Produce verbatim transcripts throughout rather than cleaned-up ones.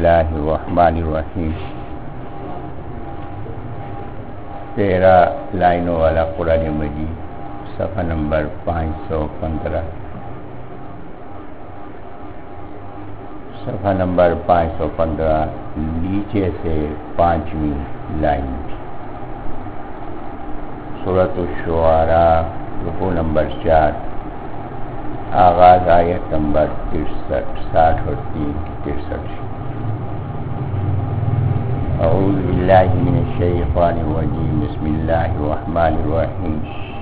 اللہ الرحمن الرحیم. تیرہ لائنوں والا قرآن مجید، صفحہ نمبر پانچ سو پندرہ. صفحہ نمبر پانچ سو پندرہ، نیچے سے پانچویں لائن. سورۃ الشعراء، رکوع نمبر چار، آغاز آیت نمبر ترسٹھ ساٹھ اور تین ترسٹھ. اعوذ باللہ من الشیطان الرجیم، بسم اللہ الرحمن الرحیم.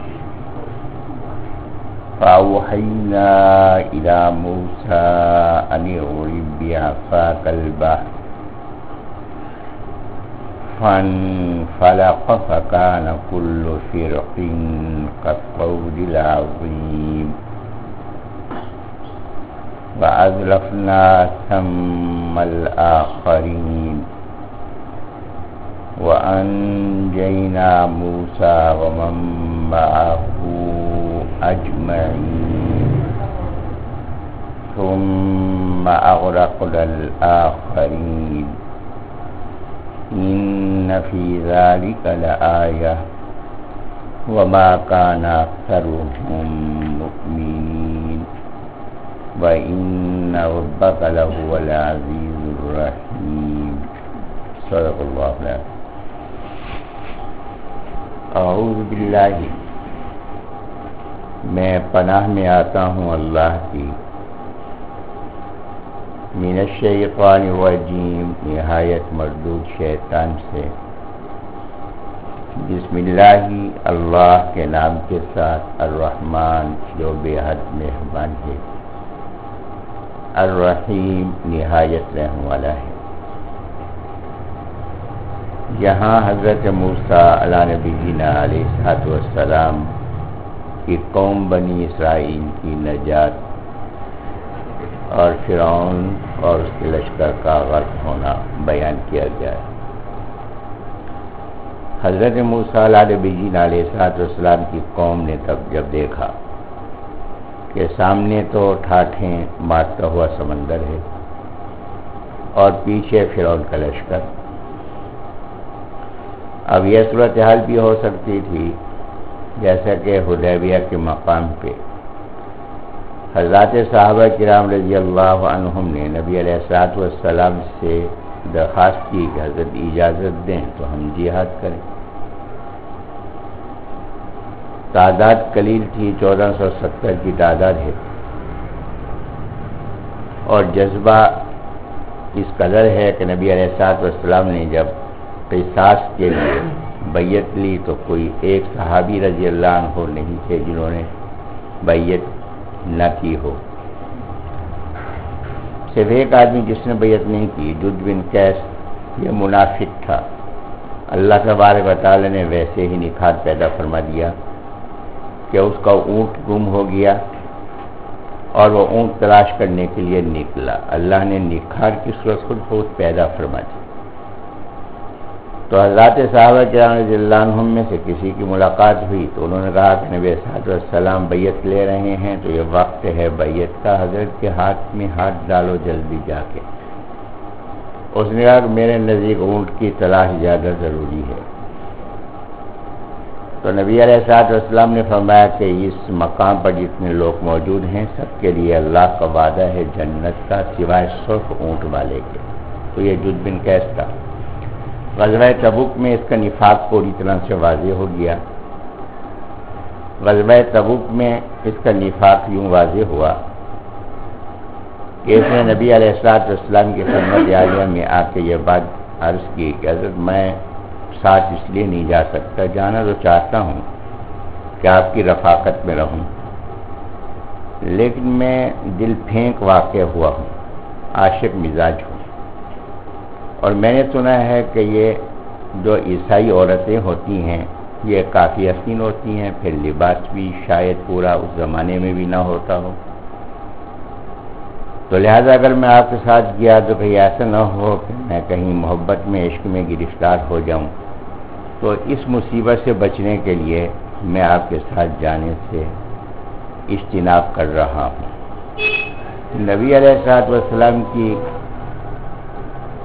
فأوحینا الی موسیٰ ان اضرب بعصاک البحر فانفلق فکان کل فرق کالطود العظیم. وأزلفنا ثم الآخرين وأنجينا موسى ومن معه أجمعين ثم أغرقنا الآخرين إن في ذلك لآية وما كان أكثرهم مؤمنين وَإِنَّ رَبَّكَ لَهُوَ الْعَزِيزُ الرَّحِيمُ. صدق اللہ العظیم. اعوذ باللہ، میں پناہ میں آتا ہوں اللہ کی، من الشیطان الرجیم، نہایت مردود شیطان سے. بسم اللہ، اللہ کے نام کے ساتھ، الرحمن جو بے حد مہربان ہے، الرحیم نہایت رحم والا ہے. یہاں حضرت موسیٰ علیہ نبینا علیہ الصلوۃ والسلام کی قوم بنی اسرائیل کی نجات اور فرعون اور اس کے لشکر کا غرق ہونا بیان کیا گیا ہے. حضرت موسیٰ علیہ نبینا علیہ الصلوۃ والسلام کی قوم نے تب جب دیکھا کہ سامنے تو ٹھاٹھیں مارتا ہوا سمندر ہے اور پیچھے فرعون کا لشکر. اب یہ صورتحال بھی ہو سکتی تھی جیسا کہ حدیبیہ کے مقام پہ حضرات صحابہ کرام رضی اللہ عنہم نے نبی علیہ الصلوۃ والسلام سے درخواست کی کہ حضرت اجازت دیں تو ہم جہاد کریں. تعداد قلیل تھی، چودہ سو ستر کی تعداد ہے، اور جذبہ اس قدر ہے کہ نبی علیہ الصلوۃ والسلام نے جب قصاص کے لیے بیعت لی تو کوئی ایک صحابی رضی اللہ عنہ نہیں تھے جنہوں نے بیعت نہ کی ہو. صرف ایک آدمی جس نے بیعت نہیں کی، جد بن قیس، یہ منافق تھا. اللہ تبارک و تعالی نے ویسے ہی نکھار پیدا فرما دیا کہ اس کا اونٹ گم ہو گیا اور وہ اونٹ تلاش کرنے کے لیے نکلا. اللہ نے نکھار کی صورت خود بہت پیدا فرما دی. تو حضرات صحابہ کرام رضی اللہ عنہم میں سے کسی کی ملاقات ہوئی تو انہوں نے کہا کہ نبی صلی اللہ علیہ وسلم بیعت لے رہے ہیں تو یہ وقت ہے بیعت کا، حضرت کے ہاتھ میں ہاتھ ڈالو جلدی جا کے. اس نے کہا کہ میرے نزدیک اونٹ کی تلاش زیادہ ضروری ہے. تو نبی علیہ الصلوۃ والسلام نے فرمایا کہ اس مقام پر جتنے لوگ موجود ہیں سب کے لیے اللہ کا وعدہ ہے جنت کا، سوائے صرف اونٹ والے کے. تو یہ جد بن قیس تھا. غزوہ تبوک میں اس کا نفاق پوری طرح سے واضح ہو گیا. غزوہ تبوک میں اس کا نفاق یوں واضح ہوا کہ اس نے نبی علیہ الصلوۃ والسلام کی خدمت عالیہ میں آ کے یہ بات عرض کی کہ حضرت میں ساتھ اس لیے نہیں جا سکتا، جانا تو چاہتا ہوں کہ آپ کی رفاقت میں رہوں، لیکن میں دل پھینک واقع ہوا ہوں، عاشق مزاج ہوں، اور میں نے سنا ہے کہ یہ جو عیسائی عورتیں ہوتی ہیں یہ کافی حسین ہوتی ہیں، پھر لباس بھی شاید پورا اس زمانے میں بھی نہ ہوتا ہو، تو لہذا اگر میں آپ کے ساتھ گیا تو کہیں ایسا نہ ہو کہ میں کہیں محبت میں عشق میں گرفتار ہو جاؤں. تو اس مصیبت سے بچنے کے لیے میں آپ کے ساتھ جانے سے اجتناب کر رہا ہوں. نبی علیہ الصلوۃ والسلام کی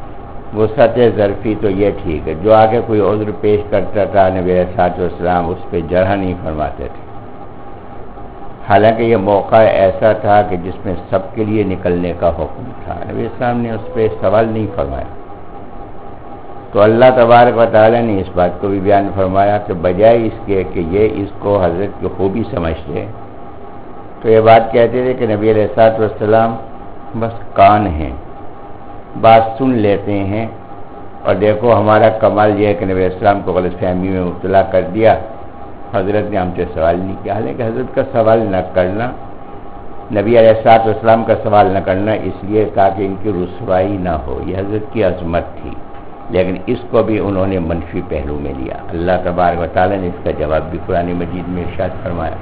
وسعت ظرفی تو یہ ٹھیک ہے، جو آگے کوئی عذر پیش کرتا تھا نبی علیہ الصلوۃ والسلام اس پہ جرح نہیں فرماتے تھے، حالانکہ یہ موقع ایسا تھا کہ جس میں سب کے لیے نکلنے کا حکم تھا، نبی السلام نے اس پہ سوال نہیں فرمایا۔ تو اللہ تبارک و تعالیٰ نے اس بات کو بھی بیان فرمایا کہ بجائے اس کے کہ یہ اس کو حضرت کی خوبی سمجھتے تو یہ بات کہتے تھے کہ نبی علیہ الصلوۃ والسلام بس کان ہیں، بات سن لیتے ہیں، اور دیکھو ہمارا کمال یہ ہے کہ نبی علیہ السلام کو غلط فہمی میں مبتلا کر دیا، حضرت نے ہم سے سوال نہیں کیا۔ حالانکہ حضرت کا سوال نہ کرنا، نبی علیہ الصلوۃ والسلام کا سوال نہ کرنا اس لیے تاکہ ان کی رسوائی نہ ہو، یہ حضرت کی عظمت تھی، لیکن اس کو بھی انہوں نے منفی پہلو میں لیا۔ اللہ تبارک و تعالیٰ نے اس کا جواب بھی قرآن مجید میں ارشاد فرمایا۔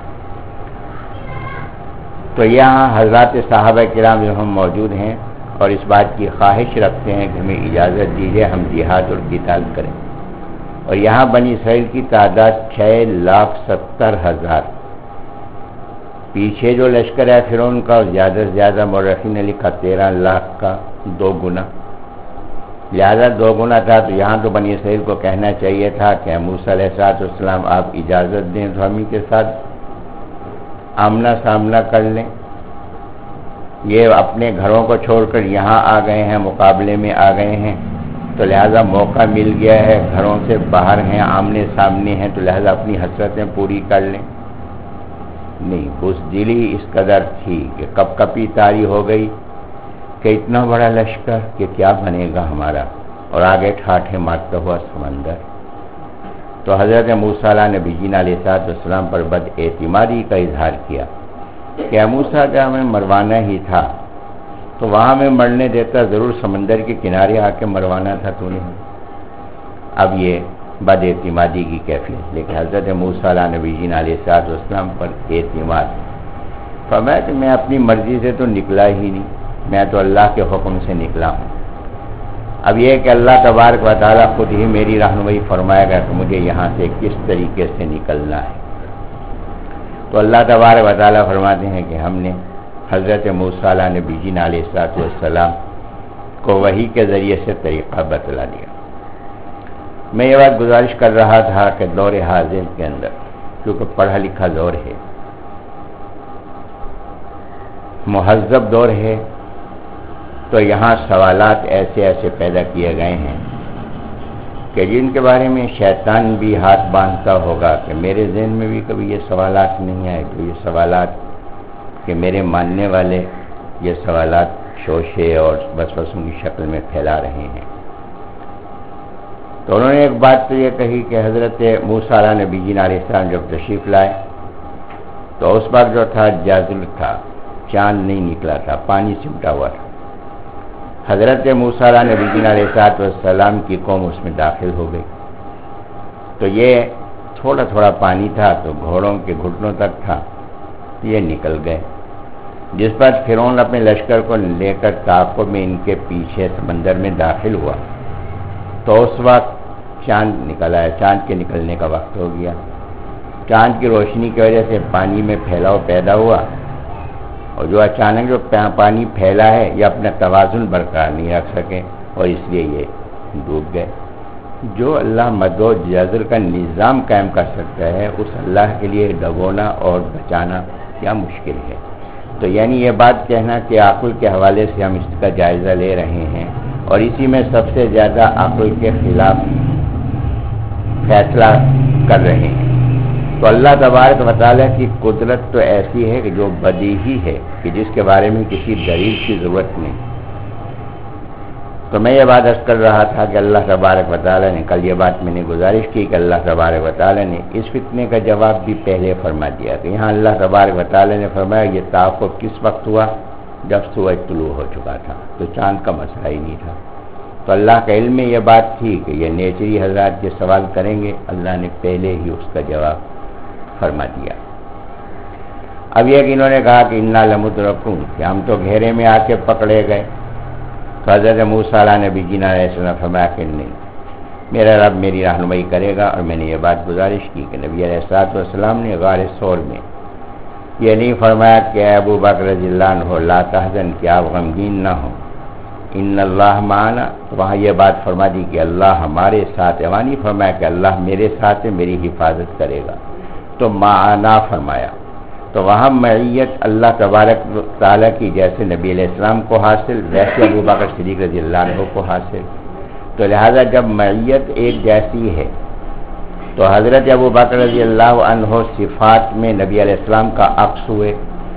تو یہاں حضرات صحابہ کرام جو ہم موجود ہیں اور اس بات کی خواہش رکھتے ہیں کہ ہمیں اجازت دیجیے ہم جہاد اور قتال کریں، اور یہاں بنی اسرائیل کی تعداد چھ لاکھ ستر ہزار، پیچھے جو لشکر ہے فرعون کا زیادہ سے زیادہ مورخین نے لکھا تیرہ لاکھ کا دو گنا، لہذا دو گنا تھا، تو یہاں تو بنی اسرائیل کو کہنا چاہیے تھا کہ موسیٰ علیہ السلام آپ اجازت دیں تو ہم ہی کے ساتھ آمنا سامنا کر لیں۔ یہ اپنے گھروں کو چھوڑ کر یہاں آ گئے ہیں، مقابلے میں آ گئے ہیں، تو لہذا موقع مل گیا ہے، گھروں سے باہر ہیں، آمنے سامنے ہیں، تو لہذا اپنی حسرتیں پوری کر لیں۔ نہیں، بزدلی اس قدر تھی کہ کپ کپی طاری ہو گئی کہ اتنا بڑا لشکر کہ کیا بنے گا ہمارا، اور آگے ٹھاٹھے مارتا ہوا سمندر۔ تو حضرت موسیٰ علیہ نبی جی علیہ السلام پر بد اعتمادی کا اظہار کیا کہ موسیٰ کا ہمیں مروانا ہی تھا تو وہاں میں مرنے دیتا، ضرور سمندر کے کنارے آ کے مروانا تھا تو نے۔ اب یہ بد اعتمادی کی کیفیت، لیکن حضرت موسیٰ علیہ نبی جی علیہ السلام پر اعتماد فرمایا کہ میں اپنی مرضی سے تو نکلا ہی نہیں، میں تو اللہ کے حکم سے نکلا ہوں۔ اب یہ کہ اللہ تبارک و تعالیٰ خود ہی میری رہنمائی فرمائے گا کہ مجھے یہاں سے کس طریقے سے نکلنا ہے۔ تو اللہ تبارک و تعالیٰ فرماتے ہیں کہ ہم نے حضرت موسیٰ علیہ نبی جی علیہ السلام کو وحی کے ذریعے سے طریقہ بتلا دیا۔ میں یہ بات گزارش کر رہا تھا کہ دور حاضر کے اندر کیونکہ پڑھا لکھا دور ہے، مہذب دور ہے، تو یہاں سوالات ایسے ایسے پیدا کیے گئے ہیں کہ جن کے بارے میں شیطان بھی ہاتھ باندھتا ہوگا کہ میرے ذہن میں بھی کبھی یہ سوالات نہیں آئے، تو یہ سوالات کہ میرے ماننے والے یہ سوالات شوشے اور وسوسوں کی شکل میں پھیلا رہے ہیں۔ تو انہوں نے ایک بات تو یہ کہی کہ حضرت موسیٰ علیہ نبی جی علیہ السلام جب تشریف لائے تو اس وقت جو تھا جازل تھا، چاند نہیں نکلا تھا، پانی سمٹا ہوا تھا۔ حضرت موسیٰ علیہ نبی جی علیہ السلام کی قوم اس میں داخل ہو گئی، تو یہ تھوڑا تھوڑا پانی تھا تو گھوڑوں کے گھٹنوں تک تھا، یہ نکل گئے۔ جس پر فرعون اپنے لشکر کو لے کر تعاقب میں ان کے پیچھے سمندر میں داخل ہوا تو اس وقت چاند نکل آیا، چاند کے نکلنے کا وقت ہو گیا۔ چاند کی روشنی کی وجہ سے پانی میں پھیلاؤ پیدا ہوا، اور جو اچانک جو پانی پھیلا ہے یہ اپنا توازن برقرار نہیں رکھ سکے اور اس لیے یہ ڈوب گئے۔ جو اللہ مد و جزر کا نظام قائم کر سکتا ہے اس اللہ کے لیے ڈبونا اور بچانا کیا مشکل ہے۔ تو یعنی یہ بات کہنا کہ عقل کے حوالے سے ہم اس کا جائزہ لے رہے ہیں اور اسی میں سب سے زیادہ عقل کے خلاف فیصلہ کر رہے ہیں، تو اللہ تبارک و تعالیٰ کی قدرت تو ایسی ہے کہ جو بدیہی ہے کہ جس کے بارے میں کسی دلیل کی ضرورت نہیں۔ تو میں یہ بات عرض کر رہا تھا کہ اللہ تبارک و تعالیٰ نے کل یہ بات میں نے گزارش کی کہ اللہ تبارک و تعالیٰ نے اس فتنے کا جواب بھی پہلے فرما دیا کہ یہاں اللہ تبارک و تعالیٰ نے فرمایا یہ تعاقب کس وقت ہوا، جب سورج طلوع ہو چکا تھا، تو چاند کا مسئلہ ہی نہیں تھا۔ تو اللہ کا علم میں یہ بات تھی کہ یہ نیچری حضرات یہ سوال کریں گے، اللہ نے پہلے ہی اس کا جواب فرما دیا۔ اب یہ کہ انہوں نے کہا کہ انا لمدرکون، کہ ہم تو گھیرے میں آ کے پکڑے گئے، تو حضرت موسیٰ علیہ نبی جی علیہ السلام فرمایا کہ نہیں، میرا رب میری رہنمائی کرے گا۔ اور میں نے یہ بات گزارش کی کہ نبی علیہ السلام نے غار ثور میں یہ نہیں فرمایا کہ اے ابو بکر رضی اللہ عنہ لا تحزن، کہ آپ غمگین نہ ہوں، ان اللہ معنا، وہاں یہ بات فرما دی کہ اللہ ہمارے ساتھ، وہاں نہیں فرمایا کہ اللہ میرے ساتھ ہے، میری حفاظت کرے گا، تو معنا فرمایا. تو وہاں معیت اللہ تبارک تعالیٰ کی جیسے نبی علیہ السلام کو حاصل، ویسے ابو بکر صدیق رضی اللہ عنہ کو حاصل. تو لہذا جب معیت ایک جیسی ہے تو حضرت ابو بکر رضی اللہ عنہ صفات میں نبی علیہ السلام کا عکس ہوئے.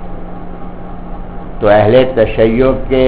تو اہل تشیع کے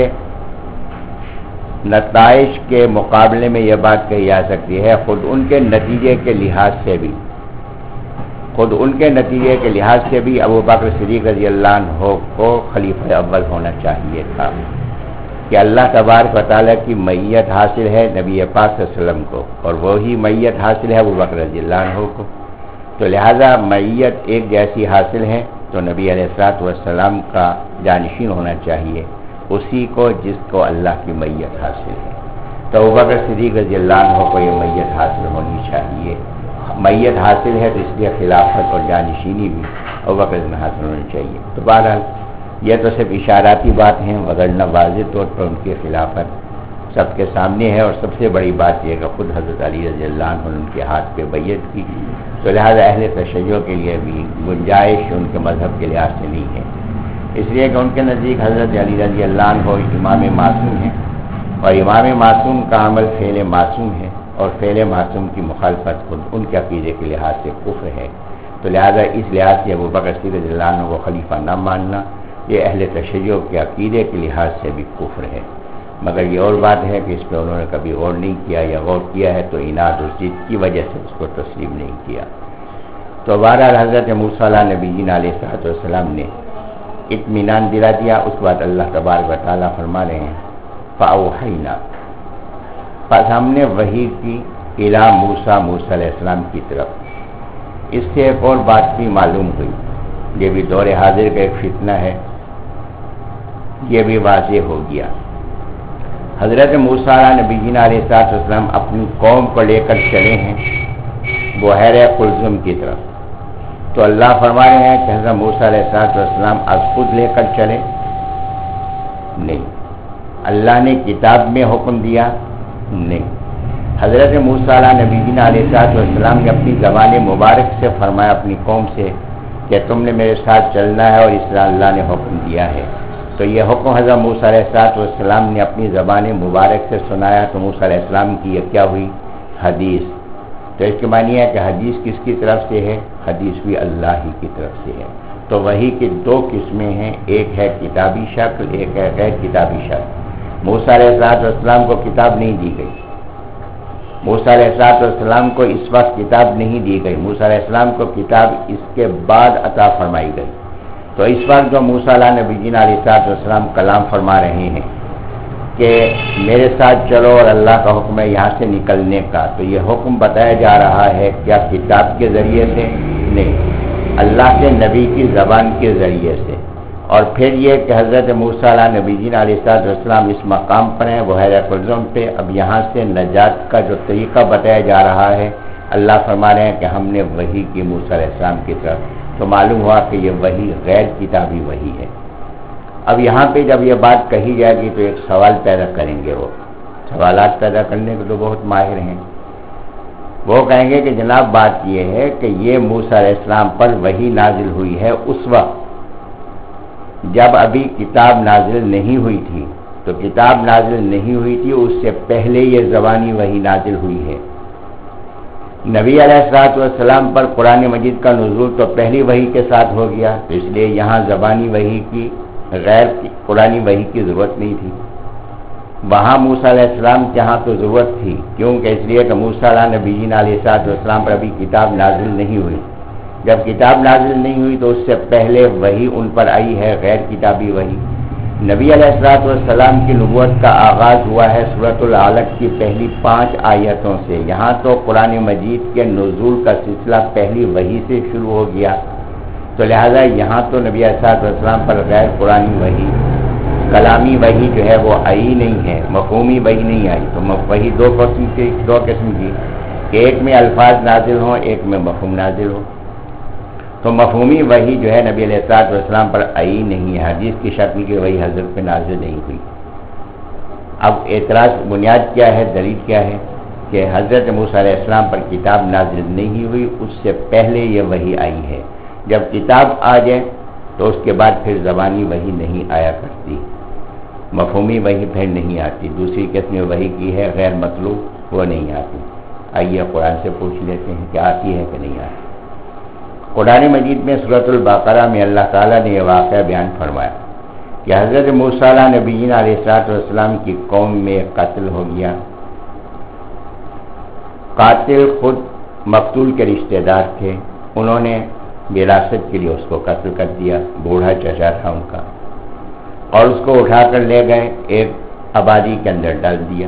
نتائج کے مقابلے میں یہ بات کہی جا سکتی ہے، خود ان کے نتیجے کے لحاظ سے بھی خود ان کے نتیجے کے لحاظ سے بھی ابو بکر صدیق رضی اللہ عنہ کو خلیفہ اول ہونا چاہیے تھا کہ اللہ تبارک و تعالیٰ کی معیت حاصل ہے نبی پاک صلی اللہ علیہ وسلم کو، اور وہی معیت حاصل ہے ابو بکر رضی اللہ عنہ کو. تو لہذا معیت ایک جیسی حاصل ہے تو نبی علیہ الصلوۃ والسلام کا جانشین ہونا چاہیے اسی کو جس کو اللہ کی معیت حاصل ہے. تو ابو بکر صدیق رضی اللہ عنہ کو یہ معیت حاصل ہونی چاہیے. معیت حاصل ہے تو اس لیے خلافت اور جانشینی بھی ابو بکر میں حاصل ہونی چاہیے. تو بہرحال یہ تو صرف اشاراتی بات ہیں، وگرنہ واضح طور پر ان کی خلافت سب کے سامنے ہے. اور سب سے بڑی بات یہ کہ خود حضرت علی رضی اللہ عنہ نے ان کے ہاتھ پہ بیعت کی. تو لہٰذا اہل تشیع کے لیے بھی گنجائش ان کے مذہب کے لحاظ سے نہیں ہے، اس لیے کہ ان کے نزدیک حضرت علی رضی اللہ عنہ امام معصوم ہیں، اور امام معصوم کا عمل فعل معصوم ہے، اور فعل معصوم کی مخالفت خود ان کے عقیدے کے لحاظ سے کفر ہے. تو لہذا اس لحاظ سے ابو بکر صدیق رضی اللہ عنہ کو خلیفہ نہ ماننا یہ اہل تشیع کے عقیدے کے لحاظ سے بھی کفر ہے. مگر یہ اور بات ہے کہ اس پہ انہوں نے کبھی غور نہیں کیا، یا غور کیا ہے تو عناد اور ضد کی وجہ سے اس کو تسلیم نہیں کیا. تو بہرحال حضرت موسیٰ علیہ نبی جی علیہ السلام نے اطمینان دلا دیا. اس کے بعد اللہ تبارک و تعالیٰ فرما رہے ہیں فَأَوْحَيْنَا، پس ہم نے وحی کی اِلیٰ موسیٰ، موسیٰ علیہ السلام کی طرف. اس سے ایک اور بات بھی معلوم ہوئی، یہ بھی دور حاضر کا ایک فتنہ ہے، یہ بھی واضح ہو گیا. حضرت موسیٰ نبی جی علیہ السلام اپنی قوم کو لے کر چلے ہیں بحیرہ قلزم کی طرف. تو اللہ فرما رہے ہیں کہ حضرت موسیٰ علیہ السلام از خود لے کر چلے نہیں، اللہ نے کتاب میں حکم دیا نہیں. حضرت موسیٰ نبی جی علیہ السلام نے اپنی زبان مبارک سے فرمایا اپنی قوم سے کہ تم نے میرے ساتھ چلنا ہے، اور اس طرح اللہ نے حکم دیا ہے. تو یہ حکم حضرت موسیٰ علیہ السلام نے اپنی زبان مبارک سے سنایا. تو موسیٰ علیہ السلام کی یہ کیا ہوئی؟ حدیث. تو اس کے معنی ہے کہ حدیث کس کی طرف سے ہے؟ حدیث بھی اللہ ہی کی طرف سے ہے. تو وحی کی دو قسمیں ہیں، ایک ہے کتابی شکل، ایک ہے غیر کتابی شکل. موسیٰ علیہ السلام کو کتاب نہیں دی گئی، موسیٰ علیہ السلام کو اس وقت کتاب نہیں دی گئی، موسیٰ علیہ السلام کو کتاب اس کے بعد عطا فرمائی گئی. تو اس وقت جو موسیٰ علیہ نبی جی علیہ السلام کلام فرما رہے ہیں کہ میرے ساتھ چلو اور اللہ کا حکم ہے یہاں سے نکلنے کا، تو یہ حکم بتایا جا رہا ہے کیا کتاب کے ذریعے سے؟ نہیں، اللہ کے نبی کی زبان کے ذریعے سے. اور پھر یہ کہ حضرت موسیٰ علیہ نبی جی علیہ السلام اس مقام پر ہیں بحیرہ قلزم پہ. اب یہاں سے نجات کا جو طریقہ بتایا جا رہا ہے، اللہ فرما رہے ہیں کہ ہم نے وحی کی موسیٰ علیہ السلام کی طرف. تو معلوم ہوا کہ یہ وحی غیر کتابی وحی ہے. اب یہاں پہ جب یہ بات کہی جائے گی تو ایک سوال پیدا کریں گے، وہ سوالات پیدا کرنے کے تو بہت ماہر ہیں. وہ کہیں گے کہ جناب بات یہ ہے کہ یہ موسیٰ علیہ السلام پر وحی نازل ہوئی ہے اس وقت جب ابھی کتاب نازل نہیں ہوئی تھی. تو کتاب نازل نہیں ہوئی تھی، اس سے پہلے یہ زبانی وحی نازل ہوئی ہے. نبی علیہ الصلوۃ والسلام پر قرآن مجید کا نزول تو پہلی وحی کے ساتھ ہو گیا، تو اس لیے یہاں زبانی وحی کی غیر قرآنی وحی کی ضرورت نہیں تھی. وہاں موسیٰ علیہ السلام کے یہاں تو ضرورت تھی، کیونکہ اس لیے کہ موسیٰ علیہ نبی جی علیہ السلام پر ابھی کتاب نازل نہیں ہوئی. جب کتاب نازل نہیں ہوئی تو اس سے پہلے وحی ان پر آئی ہے، غیر کتابی وحی. نبی علیہ الصلوۃ والسلام کی نبوت کا آغاز ہوا ہے سورۃ العلق کی پہلی پانچ آیتوں سے. یہاں تو قرآن مجید کے نزول کا سلسلہ پہلی وحی سے شروع ہو گیا. تو لہذا یہاں تو نبی علیہ الصلوۃ والسلام پر غیر قرآنی وحی، کلامی وحی جو ہے وہ آئی نہیں ہے، مفہومی وحی نہیں آئی. تو وحی دو قسم کی دو قسم کی کہ ایک میں الفاظ نازل ہوں، ایک میں مفہوم نازل ہو. تو مفہومی وحی جو ہے نبی علیہ الصلوۃ والسلام پر آئی نہیں ہے، حدیث کی شکل کی وحی حضرت پہ نازل نہیں ہوئی. اب اعتراض بنیاد کیا ہے، دلیل کیا ہے کہ حضرت موسیٰ علیہ السلام پر کتاب نازل نہیں ہوئی، اس سے پہلے یہ وحی آئی ہے۔ جب کتاب آ جائے تو اس کے بعد پھر زبانی وحی نہیں آیا کرتی، مفہومی وحی پھر نہیں آتی، دوسری قسم وحی کی ہے غیر مطلوب، وہ نہیں آتی۔ آئیے قرآن سے پوچھ لیتے ہیں کہ آتی ہے کہ نہیں آتی۔ قرآن مجید میں سورۃ البقرہ میں اللہ تعالیٰ نے یہ واقعہ بیان فرمایا کہ حضرت موسیٰ علیہ نبیین علیہ السلام کی قوم میں قتل ہو گیا۔ قاتل خود مقتول کے رشتہ دار تھے، انہوں نے وراثت کے لیے اس کو قتل کر دیا، بوڑھا چچا تھا ان کا، اور اس کو اٹھا کر لے گئے، ایک آبادی کے اندر ڈال دیا۔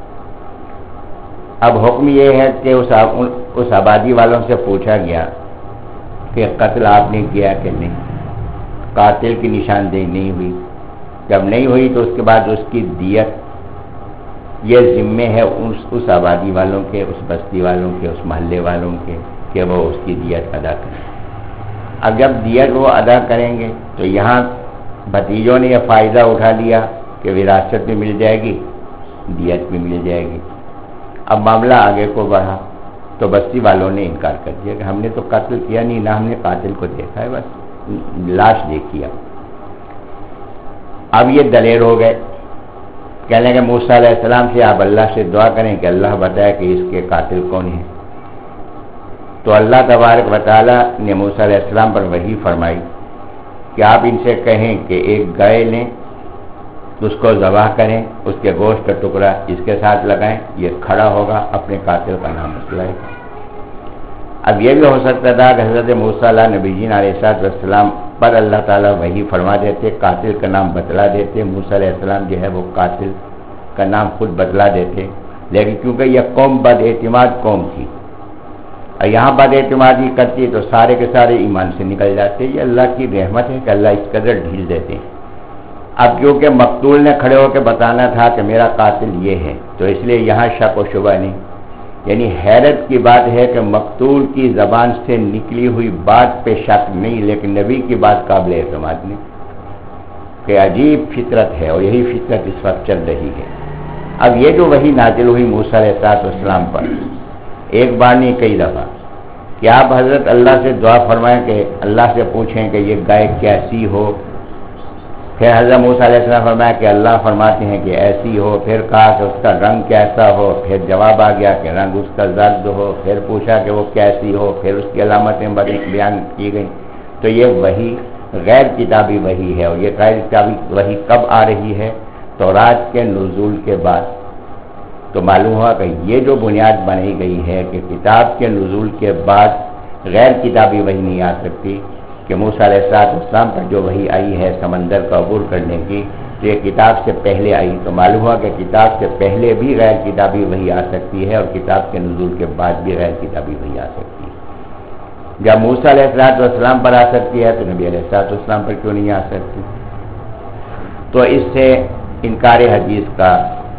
اب حکم یہ ہے کہ اس اس آبادی والوں سے پوچھا گیا کہ قتل آپ نے کیا کہ نہیں، قاتل کی نشاندہی نہیں ہوئی۔ جب نہیں ہوئی تو اس کے بعد اس کی دیت یہ ذمے ہے اس اس آبادی والوں کے، اس بستی والوں کے، اس محلے والوں کے کہ وہ اس کی دیت ادا کریں۔ اب جب دیت وہ ادا کریں گے تو یہاں بھتیجوں نے یہ فائدہ اٹھا لیا کہ وراثت بھی مل جائے گی، دیت بھی مل جائے گی۔ اب معاملہ آگے کو بڑھا تو بستی والوں نے انکار کر دیا کہ ہم نے تو قتل کیا نہیں، نہ ہم نے قاتل کو دیکھا ہے، بس لاش دیکھی۔ اب یہ دلیر ہو گئے، کہنے کہ موسیٰ علیہ السلام سے آپ اللہ سے دعا کریں کہ اللہ بتائے کہ اس کے قاتل کون ہیں۔ تو اللہ تبارک و تعالیٰ نے موسیٰ علیہ السلام پر وحی فرمائی کہ آپ ان سے کہیں کہ ایک گائے لیں، اس کو ذبح کریں، اس کے گوشت کا ٹکڑا اس کے ساتھ لگائیں، یہ کھڑا ہوگا، اپنے قاتل کا نام بتلائے گا۔ اب یہ بھی ہو سکتا تھا کہ حضرت موسیٰ علیہ نبیین علیہ السلام پر اللہ تعالیٰ وحی فرما دیتے، قاتل کا نام بتلا دیتے، موسیٰ علیہ السلام جو ہے وہ قاتل کا نام خود بتلا دیتے، لیکن کیونکہ یہ قوم بد اعتماد قوم تھی اور یہاں بد اعتمادی کرتی تو سارے کے سارے ایمان سے نکل جاتے۔ یہ اللہ کی رحمت ہے کہ اللہ اس قدر ڈھیل دیتے ہیں۔ اب کیونکہ مقتول نے کھڑے ہو کے بتانا تھا کہ میرا قاتل یہ ہے، تو اس لیے یہاں شک و شبہ نہیں، یعنی حیرت کی بات ہے کہ مقتول کی زبان سے نکلی ہوئی بات پہ شک نہیں، لیکن نبی کی بات قابل اعتماد نہیں، کہ عجیب فطرت ہے، اور یہی فطرت اس وقت چل رہی ہے۔ اب یہ جو وحی نازل ہوئی موسیٰ علیہ السلام پر، ایک بار نہیں کئی دفعہ، کہ آپ حضرت اللہ سے دعا فرمائیں کہ اللہ سے پوچھیں کہ یہ گائے کیسی ہو، پھر حضرت موسیٰ علیہ السلام فرمایا کہ اللہ فرماتے ہیں کہ ایسی ہو، پھر کہا کہ اس کا رنگ کیسا ہو، پھر جواب آ گیا کہ رنگ اس کا زرد ہو، پھر پوچھا کہ وہ کیسی ہو، پھر اس کی علامتیں بیان کی گئیں۔ تو یہ وحی غیر کتابی وحی ہے، اور یہ غیر کتابی وحی کب آ رہی ہے؟ تورات کے نزول کے بعد۔ تو معلوم ہوا کہ یہ جو بنیاد بنائی گئی ہے کہ کتاب کے نزول کے بعد غیر کتابی وحی نہیں آ سکتی، کہ موسیٰ علیہ السلام پر جو وحی آئی ہے سمندر کا عبور کرنے کی، تو یہ کتاب سے پہلے آئی، تو معلوم ہوا کہ کتاب سے پہلے بھی غیر کتابی وحی آ سکتی ہے، اور کتاب کے نزول کے بعد بھی غیر کتابی وحی آ سکتی ہے۔ جب موسیٰ علیہ السلام پر آ سکتی ہے تو نبی علیہ السلام پر کیوں نہیں آ سکتی؟ تو اس سے انکار حدیث کا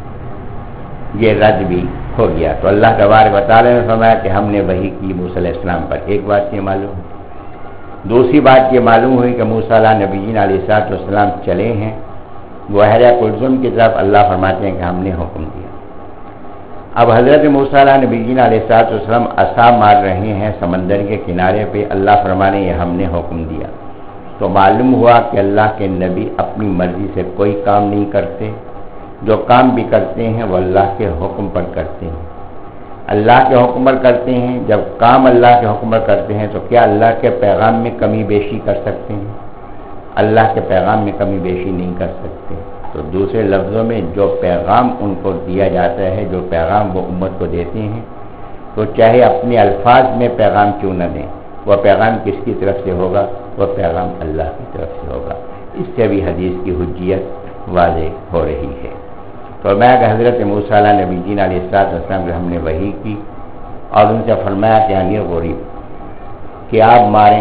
یہ رد بھی ہو گیا۔ تو اللہ تبارک و تعالیٰ نے فرمایا کہ ہم نے وحی کی موسیٰ علیہ السلام پر۔ ایک بات یہ معلوم ہے۔ دوسری بات یہ معلوم ہوئی کہ موسیٰ علیہ نبیین علیہ السلام چلے ہیں بحیرہ کلثوم کی طرف، اللہ فرماتے ہیں کہ ہم نے حکم دیا۔ اب حضرت موسیٰ علیہ نبیین علیہ السلام عصا مار رہے ہیں سمندر کے کنارے پہ، اللہ فرمانے یہ ہم نے حکم دیا۔ تو معلوم ہوا کہ اللہ کے نبی اپنی مرضی سے کوئی کام نہیں کرتے، جو کام بھی کرتے ہیں وہ اللہ کے حکم پر کرتے ہیں، اللہ کے حکم پر کرتے ہیں۔ جب کام اللہ کے حکم پر کرتے ہیں تو کیا اللہ کے پیغام میں کمی بیشی کر سکتے ہیں؟ اللہ کے پیغام میں کمی بیشی نہیں کر سکتے۔ تو دوسرے لفظوں میں جو پیغام ان کو دیا جاتا ہے، جو پیغام وہ امت کو دیتے ہیں، تو چاہے اپنے الفاظ میں پیغام کیوں نہ دیں، وہ پیغام کس کی طرف سے ہوگا؟ وہ پیغام اللہ کی طرف سے ہوگا۔ اس سے بھی حدیث کی حجیت واضح ہو رہی ہے۔ تو میں کہ حضرت موسیٰ علیہ نبیین علیہ السلام کو ہم نے وحی کی اور ان سے فرمایا کہ انیر غریب کہ آپ ماریں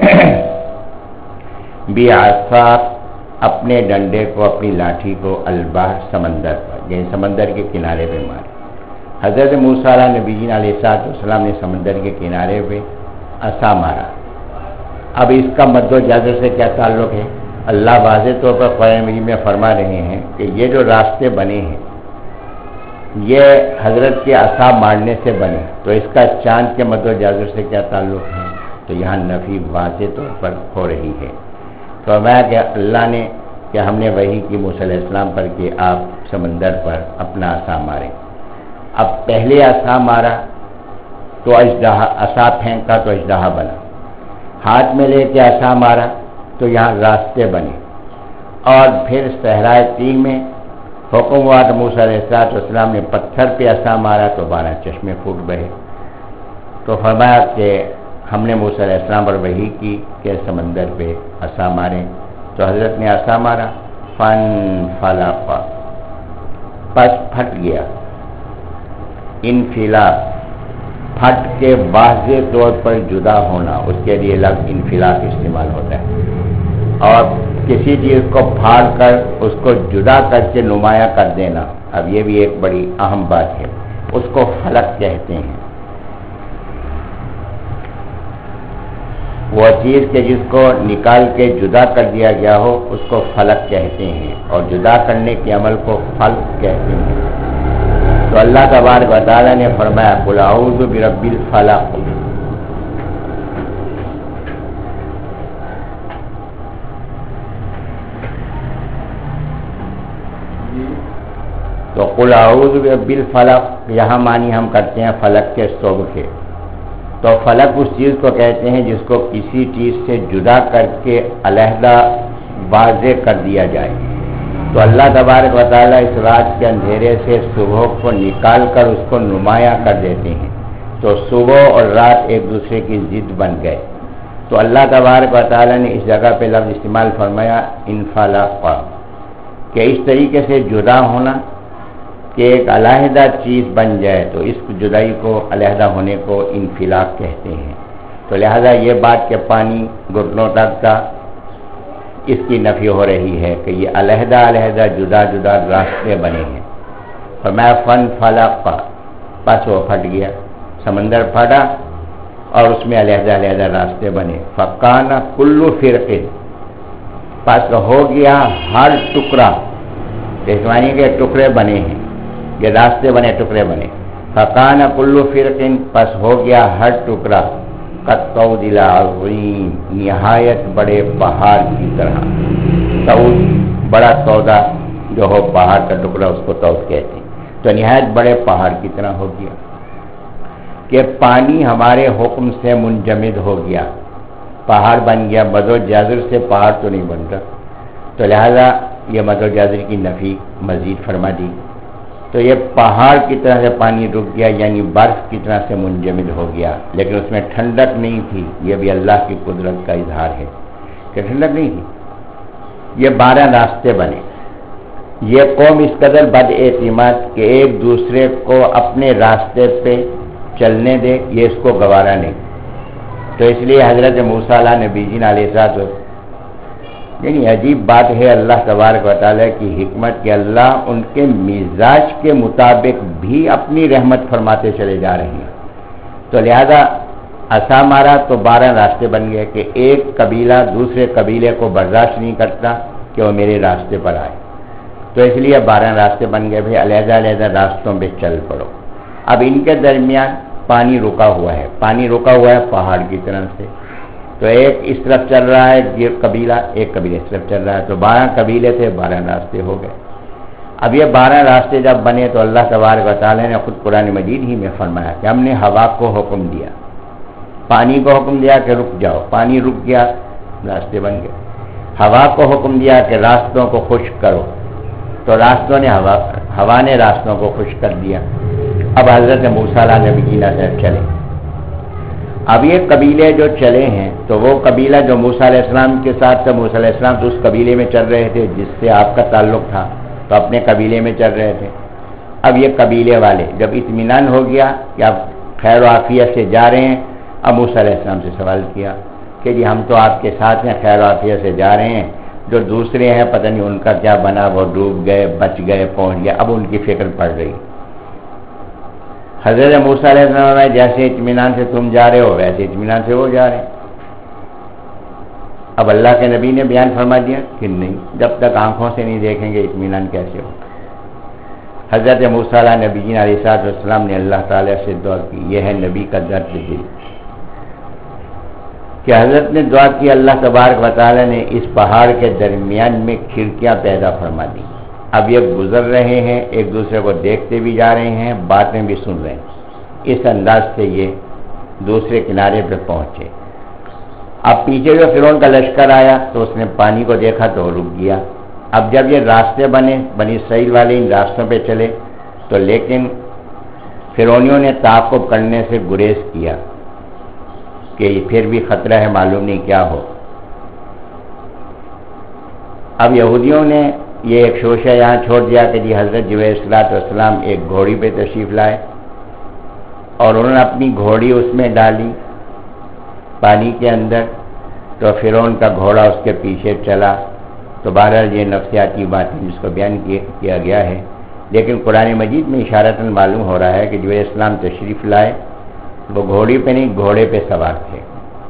بعصاک اپنے ڈنڈے کو، اپنی لاٹھی کو، البحر سمندر پر، یعنی سمندر کے کنارے پہ مارے۔ حضرت موسیٰ علیہ نبیین علیہ السلام نے سمندر کے کنارے پہ عصا مارا۔ اب اس کا مد و جزر سے کیا تعلق ہے؟ اللہ واضح طور پر قرآن مجید میں فرما رہے ہیں کہ یہ جو راستے بنے ہیں یہ حضرت کے عصا مارنے سے بنے، تو اس کا چاند کے مد و جزر سے کیا تعلق ہے؟ تو یہاں نفی واضح طور پر ہو رہی ہے۔ تو میں کہ اللہ نے کہ ہم نے وحی کی موسیٰ علیہ السلام پر کہ آپ سمندر پر اپنا عصا ماریں۔ اب پہلے عصا مارا تو اژدہا، عصا پھینکا تو اژدہا بنا، ہاتھ میں لے کے عصا مارا تو یہاں راستے بنے، اور پھر صحرائے تین میں حکم ہوا تو موسیٰ علیہ السلام نے پتھر پہ عصا مارا تو بارہ چشمے پھوٹ بہے۔ تو فرمایا کہ ہم نے موسیٰ علیہ السلام پر وحی کی کہ سمندر پہ عصا ماریں، تو حضرت نے عصا مارا، فن فلق، پس پھٹ گیا۔ انفلاق، پھٹ کے واضح طور پر جدا ہونا، اس کے لیے لفظ انفلاق استعمال ہوتا ہے، اور کسی چیز کو پھاڑ کر اس کو جدا کر کے نمایاں کر دینا، اب یہ بھی ایک بڑی اہم بات ہے، اس کو فلق کہتے ہیں۔ وہ چیز کہ جس کو نکال کے جدا کر دیا گیا ہو اس کو فلق کہتے ہیں، اور جدا کرنے کے عمل کو فلق کہتے ہیں۔ تو اللہ تبارک و تعالیٰ نے فرمایا قل اعوذ برب الفلق، تو قل اعوذ برب الفلق یہاں معنی ہم کرتے ہیں فلق کے صبح کے۔ تو فلق اس چیز کو کہتے ہیں جس کو کسی چیز سے جدا کر کے علیحدہ واضح کر دیا جائے۔ تو اللہ تبارک و تعالیٰ اس رات کے اندھیرے سے صبح کو نکال کر اس کو نمایاں کر دیتے ہیں، تو صبح اور رات ایک دوسرے کی ضد بن گئے۔ تو اللہ تبارک و تعالیٰ نے اس جگہ پہ لفظ استعمال فرمایا انفلق، کہ اس طریقے سے جدا ہونا کہ ایک علیحدہ چیز بن جائے، تو اس جدائی کو علیحدہ ہونے کو انفلاق کہتے ہیں۔ تو لہذا یہ بات کہ پانی گھٹنوں تک کا، اس کی نفی ہو رہی ہے کہ یہ علیحدہ علیحدہ جدا جدا راستے بنے ہیں۔ فرمایا فن فلق، پس وہ پھٹ گیا، سمندر پھٹا اور اس میں علیحدہ علیحدہ راستے بنے۔ فکان کل فرق، پس ہو گیا ہر ٹکڑا، اس معنی کے ٹکڑے بنے ہیں، یہ راستے بنے، ٹکڑے بنے۔ فکان کل فرق، پس ہو گیا ہر ٹکڑا کالطود العظیم، نہایت بڑے پہاڑ کی طرح۔ طود بڑا تودا جو ہو پہاڑ کا ٹکڑا، اس کو طود کہتے ہیں۔ تو نہایت بڑے پہاڑ کی طرح ہو گیا کہ پانی ہمارے حکم سے منجمد ہو گیا، پہاڑ بن گیا۔ مد و جزر سے پہاڑ تو نہیں بنتا، تو لہذا یہ مد و جزر کی نفی مزید فرما دی۔ تو یہ پہاڑ کی طرح سے پانی رک گیا، یعنی برف کی طرح سے منجمد ہو گیا، لیکن اس میں ٹھنڈک نہیں تھی۔ یہ بھی اللہ کی قدرت کا اظہار ہے کہ ٹھنڈک نہیں تھی۔ یہ بارہ راستے بنے۔ یہ قوم اس قدر بد اعتماد کہ ایک دوسرے کو اپنے راستے پہ چلنے دے، یہ اس کو گوارا نہیں۔ تو اس لیے حضرت موسیٰ علیہ نبی جین علیہ السلام، یعنی عجیب بات ہے اللہ تبارک و تعالیٰ کی حکمت کہ اللہ ان کے مزاج کے مطابق بھی اپنی رحمت فرماتے چلے جا رہے ہیں۔ تو لہذا عصا مارا تو بارہ راستے بن گئے کہ ایک قبیلہ دوسرے قبیلے کو برداشت نہیں کرتا کہ وہ میرے راستے پر آئے، تو اس لیے بارہ راستے بن گئے، بھی علیحدہ علیحدہ راستوں پہ چل پڑو۔ اب ان کے درمیان پانی رکا ہوا ہے، پانی رکا ہوا ہے پہاڑ کی طرح سے، تو ایک اس طرف چل رہا ہے یہ قبیلہ، ایک قبیلہ اس طرف چل رہا ہے، تو بارہ قبیلے تھے، بارہ راستے ہو گئے۔ اب یہ بارہ راستے جب بنے تو اللہ تبارک و تعالیٰ نے خود قرآن مجید ہی میں فرمایا کہ ہم نے ہوا کو حکم دیا، پانی کو حکم دیا کہ رک جاؤ، پانی رک گیا، راستے بن گئے۔ ہوا کو حکم دیا کہ راستوں کو خشک کرو، تو راستوں نے ہوا ہوا نے راستوں کو خشک کر دیا۔ اب حضرت موسیٰ علیہ نبی جی سے چلے۔ اب یہ قبیلے جو چلے ہیں تو وہ قبیلہ جو موسیٰ علیہ السلام کے ساتھ تھا، موسیٰ علیہ السلام تو اس قبیلے میں چل رہے تھے جس سے آپ کا تعلق تھا، تو اپنے قبیلے میں چل رہے تھے۔ اب یہ قبیلے والے جب اطمینان ہو گیا کہ آپ خیر و عافیت سے جا رہے ہیں، اب موسیٰ علیہ السلام سے سوال کیا کہ جی ہم تو آپ کے ساتھ ہیں، خیر و عافیت سے جا رہے ہیں، جو دوسرے ہیں پتہ نہیں ان کا کیا بنا، وہ ڈوب گئے، بچ گئے، پہنچ گئے، اب ان کی فکر پڑ رہی۔ حضرت موسیٰ علیہ السلام نے جیسے اطمینان سے تم جا رہے ہو ویسے اطمینان سے وہ جا رہے ہیں۔ اب اللہ کے نبی نے بیان فرما دیا کہ نہیں، جب تک آنکھوں سے نہیں دیکھیں گے اطمینان کیسے ہو۔ حضرت موسیٰ علیہ نبی علیہ السلام نے اللہ تعالیٰ سے دعا کی. یہ ہے نبی کا درد دل کہ حضرت نے دعا کی اللہ تبارک و تعالیٰ نے اس پہاڑ کے درمیان میں کھڑکیاں پیدا فرما دی. اب یہ گزر رہے ہیں، ایک دوسرے کو دیکھتے بھی جا رہے ہیں، باتیں بھی سن رہے ہیں. اس انداز سے یہ دوسرے کنارے پہ پہنچے. اب پیچھے جو فرعون کا لشکر آیا تو اس نے پانی کو دیکھا تو رک گیا. اب جب یہ راستے بنے، بنی اسرائیل والے ان راستوں پہ چلے تو لیکن فرعونیوں نے تعاقب کرنے سے گریز کیا کہ یہ پھر بھی خطرہ ہے، معلوم نہیں کیا ہو. اب یہودیوں نے یہ ایک شوشہ یہاں چھوڑ دیا کہ جی حضرت جو علیہ السلام ایک گھوڑی پہ تشریف لائے اور انہوں نے اپنی گھوڑی اس میں ڈالی پانی کے اندر، تو فرعون کا گھوڑا اس کے پیچھے چلا. تو بہرحال یہ نفسیاتی باتیں جس کو بیان کیا گیا ہے، لیکن قرآن مجید میں اشارتاً معلوم ہو رہا ہے کہ جو اسلام تشریف لائے وہ گھوڑی پہ نہیں، گھوڑے پہ سوار تھے.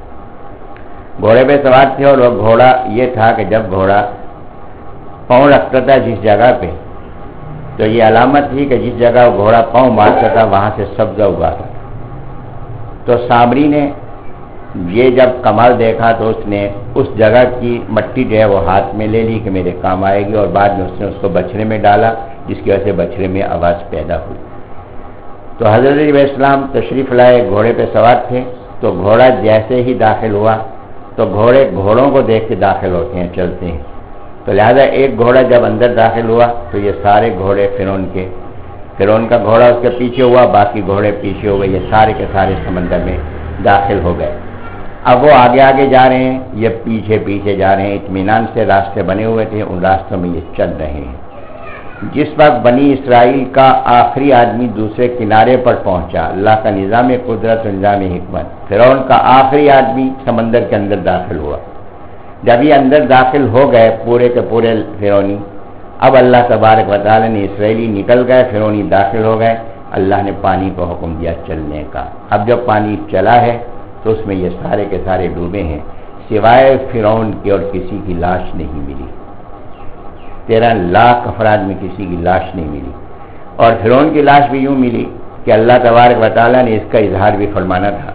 گھوڑے پہ سوار تھے اور وہ گھوڑا یہ تھا کہ جب گھوڑا پاؤں رکھتا تھا جس جگہ پہ تو یہ علامت تھی کہ جس جگہ وہ گھوڑا پاؤں مارتا تھا وہاں سے سبزہ اگاتا تھا. تو سامری نے یہ جب کمال دیکھا تو اس نے اس جگہ کی مٹی جو ہے وہ ہاتھ میں لے لی کہ میرے کام آئے گی، اور بعد میں اس نے اس کو بچھڑے میں ڈالا جس کی وجہ سے بچھڑے میں آواز پیدا ہوئی. تو حضرت علیہ السلام تشریف لائے، گھوڑے پہ سوار تھے. تو گھوڑا جیسے ہی داخل ہوا تو گھوڑے گھوڑوں کو دیکھ کے داخل ہوتے ہیں، چلتے ہیں. تو لہذا ایک گھوڑا جب اندر داخل ہوا تو یہ سارے گھوڑے فرعون کے، فرعون کا گھوڑا اس کے پیچھے ہوا، باقی گھوڑے پیچھے ہوئے، یہ سارے کے سارے سمندر میں داخل ہو گئے. اب وہ آگے آگے جا رہے ہیں، یہ پیچھے پیچھے جا رہے ہیں. اطمینان سے راستے بنے ہوئے تھے، ان راستوں میں یہ چل رہے ہیں. جس وقت بنی اسرائیل کا آخری آدمی دوسرے کنارے پر پہنچا، اللہ کا نظام قدرت و نظام حکمت، فرعون کا آخری آدمی سمندر کے اندر داخل ہوا. جب یہ اندر داخل ہو گئے پورے کے پورے فرعونی، اب اللہ تبارک و تعالی نے اسرائیلی نکل گئے، فرعونی داخل ہو گئے. اللہ نے پانی کو حکم دیا چلنے کا. اب جب پانی چلا ہے تو اس میں یہ سارے کے سارے ڈوبے ہیں، سوائے فرعون کی اور کسی کی لاش نہیں ملی. تیرہ لاکھ افراد میں کسی کی لاش نہیں ملی. اور فرعون کی لاش بھی یوں ملی کہ اللہ تبارک و تعالیٰ نے اس کا اظہار بھی فرمانا تھا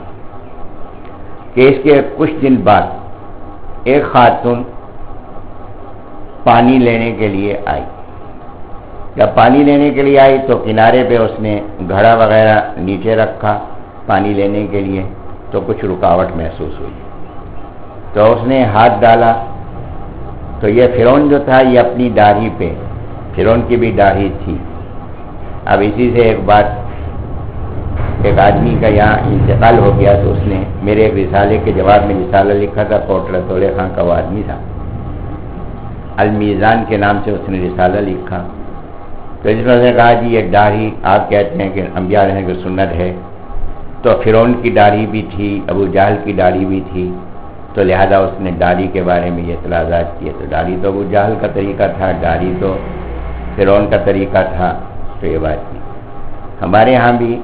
کہ اس کے کچھ دن بعد ایک خاتون پانی لینے کے لیے آئی. جب پانی لینے کے لیے آئی تو کنارے پہ اس نے گھڑا وغیرہ نیچے رکھا پانی لینے کے لیے، تو کچھ رکاوٹ محسوس ہوئی. تو اس نے ہاتھ ڈالا تو یہ فرعون جو تھا یہ اپنی داڑھی پہ، فرعون کی بھی داڑھی تھی. اب اسی سے ایک بات، ایک آدمی کا یہاں انتقال ہو گیا تو اس نے میرے ایک رسالے کے جواب میں رسالہ لکھا تھا، کوٹلہ تولے خان کا وہ آدمی تھا، المیزان کے نام سے اس نے رسالہ لکھا. تو جس میں اس نے کہا جی یہ داڑھی آپ کہتے ہیں کہ انبیاء رہنے کی سنت ہے، تو فرعون کی داڑھی بھی تھی، ابو جہل کی داڑھی بھی تھی، تو لہذا اس نے داڑھی کے بارے میں یہ اعتراضات کیے. تو داڑھی تو ابو جہل کا طریقہ تھا، داڑھی تو فرعون کا طریقہ تھا. تو یہ بات تھی. ہمارے یہاں بھی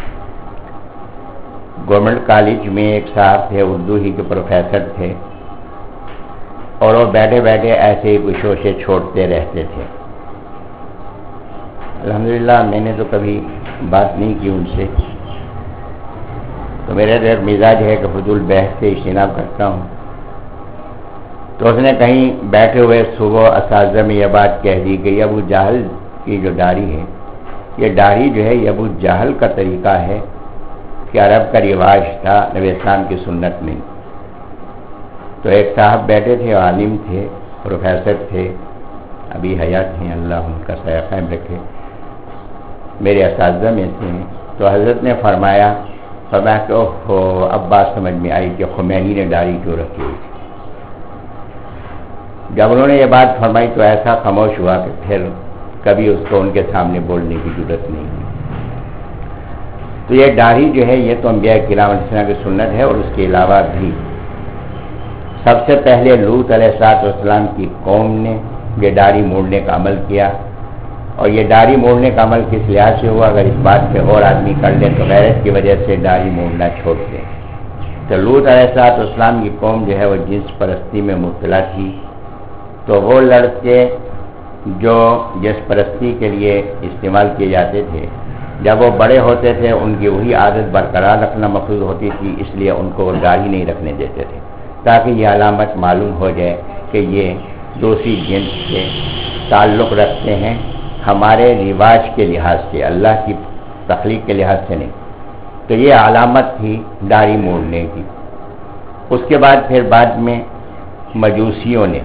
گورنمنٹ کالج میں ایک صاحب تھے، اردو ہی کے پروفیسر تھے، اور وہ بیٹھے بیٹھے ایسے ہی کچھ شوشے چھوڑتے رہتے تھے. الحمدللہ میں نے تو کبھی بات نہیں کی ان سے، تو میرا ایک مزاج ہے کہ فضول بحث سے اجتناب کرتا ہوں. تو اس نے کہیں بیٹھے ہوئے صبح اساتذہ میں یہ بات کہہ دی کہ ابو جہل کی جو داڑھی ہے، یہ داڑھی جو ہے یہ ابو جہل کا طریقہ ہے کہ عرب کا رواج تھا، نبی اسلام کی سنت نہیں. تو ایک صاحب بیٹھے تھے، عالم تھے، پروفیسر تھے، ابھی حیات ہیں، اللہ ان کا سایہ قائم رکھے، میرے اساتذہ میں سے ہیں. تو حضرت نے فرمایا فرمایا کہ اوہ اب بات سمجھ میں آئی کہ خمینی نے داڑھی کیوں رکھی ہوئی تھی. جب انہوں نے یہ بات فرمائی تو ایسا خاموش ہوا کہ پھر کبھی اس کو ان کے سامنے بولنے کی ضرورت نہیں ہوئی. تو یہ داڑھی جو ہے یہ تو انبیاء کرام علیہ السلام کی سنت ہے، اور اس کے علاوہ بھی سب سے پہلے لوط علیہ السلام کی قوم نے یہ داڑھی موڑنے کا عمل کیا. اور یہ داڑھی موڑنے کا عمل کس لحاظ سے ہوا؟ اگر اس بات پہ اور آدمی کر لیں تو غیرت کی وجہ سے داڑھی موڑنا چھوڑ دیں. تو لوط علیہ السلام کی قوم جو ہے وہ جنس پرستی میں مبتلا تھی. تو وہ لڑکے جو جس پرستی کے لیے استعمال کیے جاتے تھے، جب وہ بڑے ہوتے تھے ان کی وہی عادت برقرار رکھنا مقصود ہوتی تھی، اس لیے ان کو داڑھی نہیں رکھنے دیتے تھے تاکہ یہ علامت معلوم ہو جائے کہ یہ دوسری جنس سے تعلق رکھتے ہیں، ہمارے رواج کے لحاظ سے، اللہ کی تخلیق کے لحاظ سے نہیں۔ تو یہ علامت تھی داڑھی موڑنے کی۔ اس کے بعد پھر بعد میں مجوسیوں نے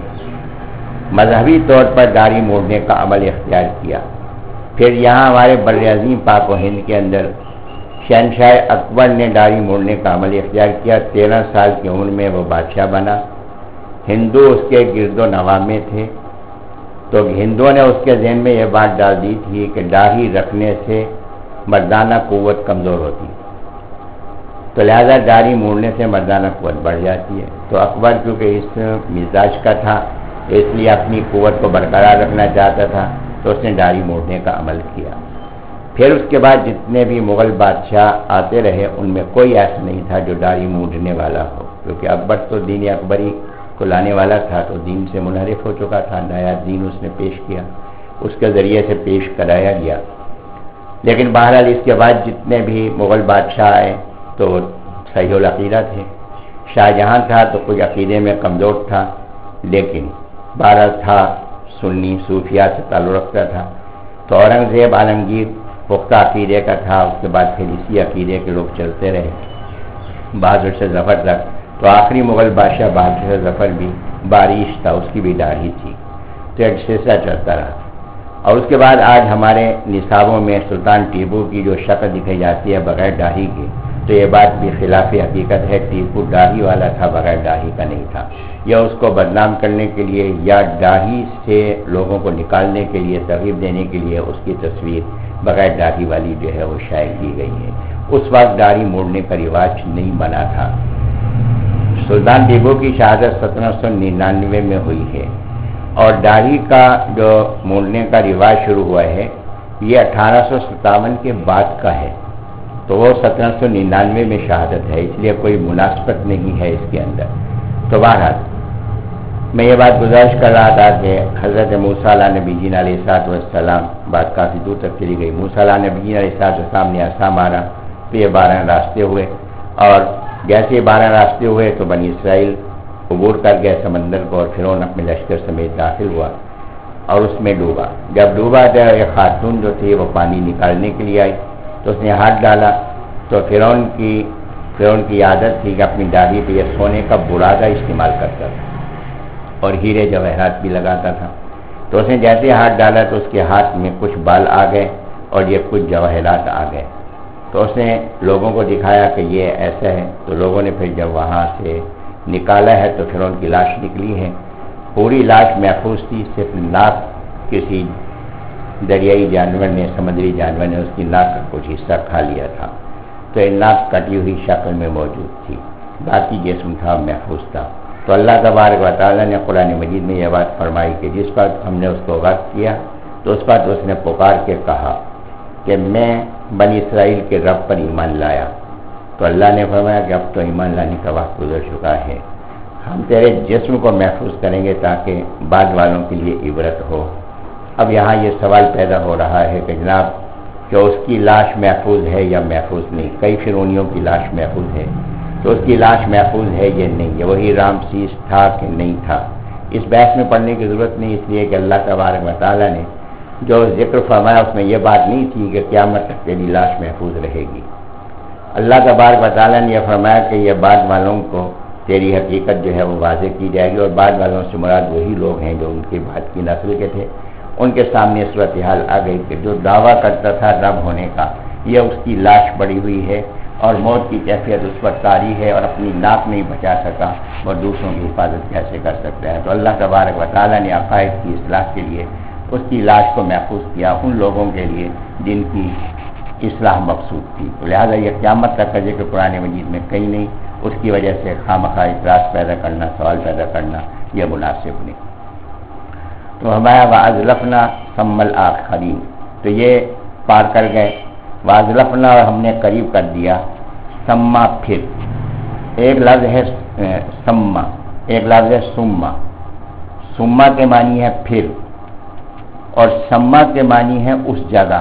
مذہبی طور پر داڑھی موڑنے کا عمل اختیار کیا۔ پھر یہاں ہمارے براعظیم پاک و ہند کے اندر شہنشاہ اکبر نے داڑھی موڑنے کا عمل اختیار کیا۔ تیرہ سال کی عمر میں وہ بادشاہ بنا۔ ہندو اس کے گرد و نواح میں تھے، تو ہندوؤں نے اس کے ذہن میں یہ بات ڈال دی تھی کہ داڑھی رکھنے سے مردانہ قوت کمزور ہوتی ہے، تو لہذا داڑھی موڑنے سے مردانہ قوت بڑھ جاتی ہے۔ تو اکبر کیونکہ اس مزاج کا تھا، اس لیے اپنی قوت کو برقرار رکھنا چاہتا تھا، تو اس نے داڑھی موڑنے کا عمل کیا۔ پھر اس کے بعد جتنے بھی مغل بادشاہ آتے رہے ان میں کوئی ایسا نہیں تھا جو داڑھی موڑنے والا ہو، کیونکہ اکبر تو دین اکبری کو لانے والا تھا، تو دین سے منحرف ہو چکا تھا، نیا دین اس نے پیش کیا، اس کے ذریعے سے پیش کرایا گیا۔ لیکن بہرحال اس کے بعد جتنے بھی مغل بادشاہ آئے تو صحیح العقیدہ تھے۔ شاہ جہاں تھا تو کچھ عقیدے میں کمزور تھا، لیکن بہرحال تھا سنی صوفیات سے تعلق رکھتا تھا۔ تو اورنگزیب عالمگیر پختہ عقیدے کا تھا، اس کے بعد پھر اسی عقیدے کے لوگ چلتے رہے بہادر سے ظفر تک۔ تو آخری مغل بادشاہ بہادر سے ظفر بھی بارش تھا، اس کی بھی داڑھی تھی، تو ایک سلسلہ چلتا رہا۔ اور اس کے بعد آج ہمارے نصابوں میں سلطان ٹیپو کی جو شکل دکھائی جاتی ہے بغیر داڑھی کے، تو یہ بات بھی خلاف حقیقت ہے۔ ٹیپو داڑھی والا تھا، بغیر داڑھی کا نہیں تھا۔ یا اس کو بدنام کرنے کے لیے یا داڑھی سے لوگوں کو نکالنے کے لیے، ترغیب دینے کے لیے اس کی تصویر بغیر داڑھی والی جو ہے وہ شائع کی گئی ہے۔ اس وقت داڑھی موڑنے کا رواج نہیں بنا تھا۔ سلطان ٹیپو کی شہادت سترہ سو ننانوے میں ہوئی ہے، اور داڑھی کا جو موڑنے کا رواج شروع ہوا ہے یہ اٹھارہ سو ستاون کے بعد کا ہے، تو وہ سترہ سو ننانوے میں شہادت ہے، اس لیے کوئی مناسبت نہیں ہے اس کے اندر۔ تو بہرحال میں یہ بات گزارش کر رہا تھا کہ حضرت موسیٰ علیہ نبی جین علیہ السلام، بات کافی دور تک چلی گئی، موسیٰ علیہ نبی جین علیہ السلام نے عصا مارا تو یہ بارہ راستے ہوئے، اور جیسے بارہ راستے ہوئے تو بنی اسرائیل عبور کر گئے سمندر کو، اور فرعون اپنے لشکر سمیت داخل ہوا اور اس میں ڈوبا۔ جب ڈوبا تو ایک خاتون جو تھی وہ پانی نکالنے کے لیے آئی، تو اس نے ہاتھ ڈالا، تو فرعون کی فرعون کی عادت تھی کہ اپنی داڑھی پہ یہ سونے کا برادہ استعمال کرتا تھا اور ہیرے جواہرات بھی لگاتا تھا۔ تو اس نے جیسے ہاتھ ڈالا تو اس کے ہاتھ میں کچھ بال آ گئے اور یہ کچھ جواہرات آ گئے، تو اس نے لوگوں کو دکھایا کہ یہ ایسا ہے۔ تو لوگوں نے پھر جب وہاں سے نکالا ہے تو پھر ان کی لاش نکلی ہے، پوری لاش محفوظ تھی، صرف ناک کسی دریائی جانور نے، سمندری جانور نے اس کی ناک کا کچھ حصہ کھا لیا تھا، تو یہ ناک کٹی ہوئی شکل میں موجود تھی، باقی جسم تھا محفوظ تھا۔ تو اللہ تبارک و تعالیٰ نے قرآن مجید میں یہ بات فرمائی کہ جس وقت ہم نے اس کو غرق کیا تو اس وقت اس نے پکار کے کہا کہ میں بنی اسرائیل کے رب پر ایمان لایا، تو اللہ نے فرمایا کہ اب تو ایمان لانے کا وقت گزر چکا ہے، ہم تیرے جسم کو محفوظ کریں گے تاکہ بعد والوں کے لیے عبرت ہو۔ اب یہاں یہ سوال پیدا ہو رہا ہے کہ جناب کہ اس کی لاش محفوظ ہے یا محفوظ نہیں؟ کئی فرعونیوں کی لاش محفوظ ہے، تو اس کی لاش محفوظ ہے یا نہیں، یہ وہی رامسیس تھا کہ نہیں تھا؟ اس بحث میں پڑھنے کی ضرورت نہیں، اس لیے کہ اللہ تبارک و تعالیٰ نے جو ذکر فرمایا اس میں یہ بات نہیں تھی کہ قیامت تک تیری لاش محفوظ رہے گی۔ اللہ تبارک و تعالیٰ نے یہ فرمایا کہ یہ بعد والوں کو تیری حقیقت جو ہے وہ واضح کی جائے گی، اور بعد والوں سے مراد وہی لوگ ہیں جو ان کے بعد کی نسل کے تھے۔ ان کے سامنے صورتحال آ گئی کہ جو دعویٰ کرتا تھا رب ہونے کا، یہ اس کی لاش پڑی ہوئی ہے اور موت کی کیفیت اس پر طاری ہے، اور اپنی ناک نہیں بچا سکا اور دوسروں کی حفاظت کیسے کر سکتا ہے؟ تو اللہ تبارک و تعالیٰ نے عقائد کی اصلاح کے لیے اس کی لاش کو محفوظ کیا ان لوگوں کے لیے جن کی اصلاح مقصود تھی۔ تو لہٰذا یہ قیامت تک کا ذکر قرآن مجید میں کہیں نہیں، اس کی وجہ سے خواہ اعتراض پیدا کرنا، سوال پیدا کرنا یہ مناسب نہیں۔ تو ہمارا وَأَزْلَفْنَا ثَمَّ الْآخَرِينَ، تو یہ پار کر گئے، وَأَزْلَفْنَا اور ہم نے قریب کر دیا، سما پھر، ایک لفظ ہے سما، ایک لفظ ہے سما، سما کے معنی ہے پھر، اور سما کے معنی ہے اس جگہ.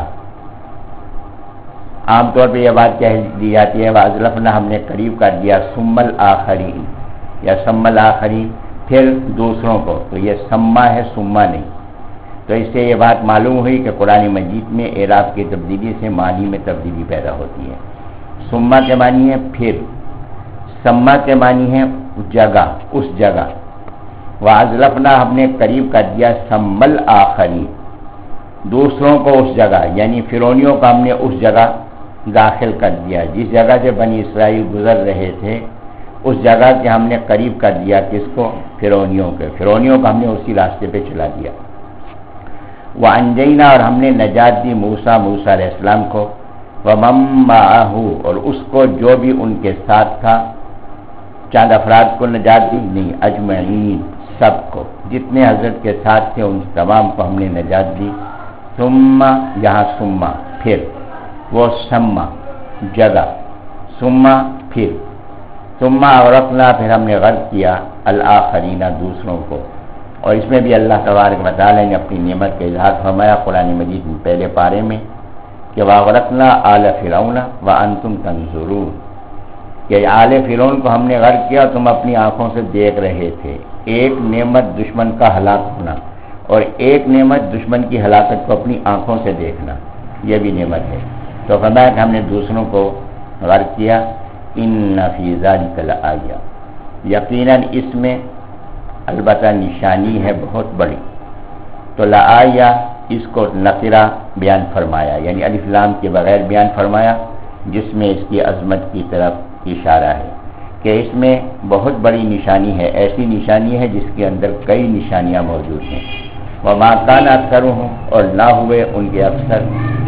عام طور پہ یہ بات کہہ دی جاتی ہے وَأَزْلَفْنَا ہم نے قریب کر دیا ثُمَّ الْآخَرِينَ یا ثُمَّ الْآخَرِينَ پھر دوسروں کو. تو یہ سما ہے سما نہیں. تو اس سے یہ بات معلوم ہوئی کہ قرآن مجید میں اعراب کی تبدیلی سے معنی میں تبدیلی پیدا ہوتی ہے. سما کے معنی ہے پھر، سما کے معنی ہے جگہ، اس جگہ. وَأَزْلَفْنَا ہم نے قریب کر دیا ثُمَّ الْآخَرِينَ دوسروں کو اس جگہ، یعنی فرعونیوں کو ہم نے اس جگہ داخل کر دیا جس جگہ سے بنی اسرائیل گزر رہے تھے. اس جگہ کے ہم نے قریب کر دیا کس کو؟ فرعونیوں کے. فرعونیوں کو ہم نے اسی راستے پہ چلا دیا. وَأَنجَيْنَا اور ہم نے نجات دی موسیٰ موسیٰ علیہ السلام کو، وَمَن مَّعَهُ اور اس کو جو بھی ان کے ساتھ تھا. چند افراد کو نجات دی؟ نہیں، اجمعین سب کو، جتنے حضرت کے ساتھ تھے ان تمام کو ہم نے نجات دی. ثم یہاں ثم پھر، وہ سما جگہ، ثم پھر، ثم اغرقنا پھر ہم نے غرق کیا الآخرین دوسروں کو. اور اس میں بھی اللہ تبارک و تعالی نے اپنی نعمت کا اظہار فرمایا قرآن مجید میں پہلے پارے میں کہ واغرقنا آل فرعون وانتم تنظرون، کہ آل فرعون کو ہم نے غرق کیا تم اپنی آنکھوں سے دیکھ رہے تھے. ایک نعمت دشمن کا ہلاک ہونا اور ایک نعمت دشمن کی ہلاکت کو اپنی آنکھوں سے دیکھنا، یہ بھی نعمت ہے. تو فرمایا کہ ہم نے دوسروں کو غرق کیا. ان فی ذلک لآیہ یقیناً اس میں البتہ نشانی ہے بہت بڑی. تو لآیہ اس کو نکرہ بیان فرمایا، یعنی الف لام کے بغیر بیان فرمایا، جس میں اس کی عظمت کی طرف اشارہ ہے کہ اس میں بہت بڑی نشانی ہے، ایسی نشانی ہے جس کے اندر کئی نشانیاں موجود ہیں. وما کان اکثرهم اور نہ ہوئے ان کے اکثر